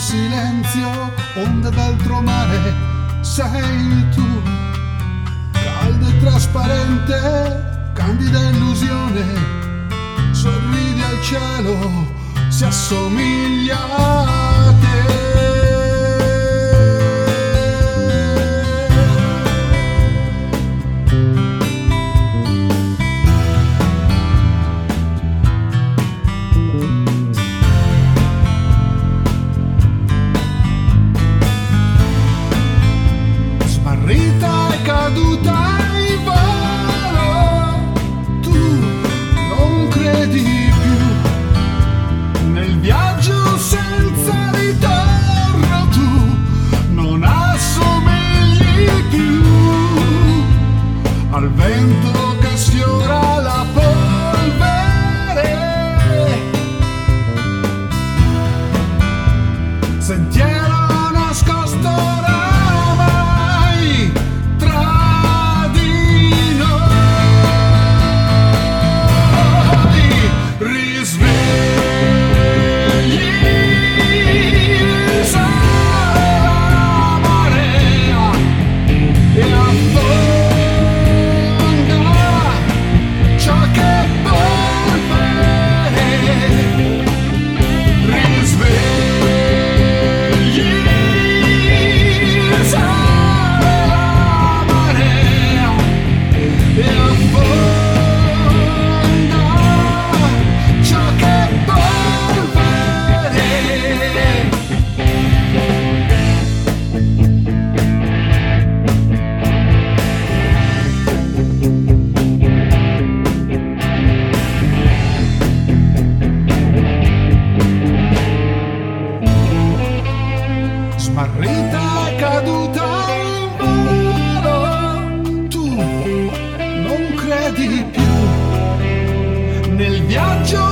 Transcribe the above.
silenzio, onde d'altro mare, sei tu. Caldo e trasparente, candida illusione, sorridi al cielo, si assomiglia a te. Smarrita e caduta in volo, tu non credi più nel viaggio senza ritorno, tu non assomigli più al vento che sfiora la polvere. Sentiero nascosto oramai tra di noi, risvegli la marea e affonda ciò che polvere. Risvegli la marea e affonda ciò che polvere. Smarrita e caduta in volo, tu non credi più nel viaggio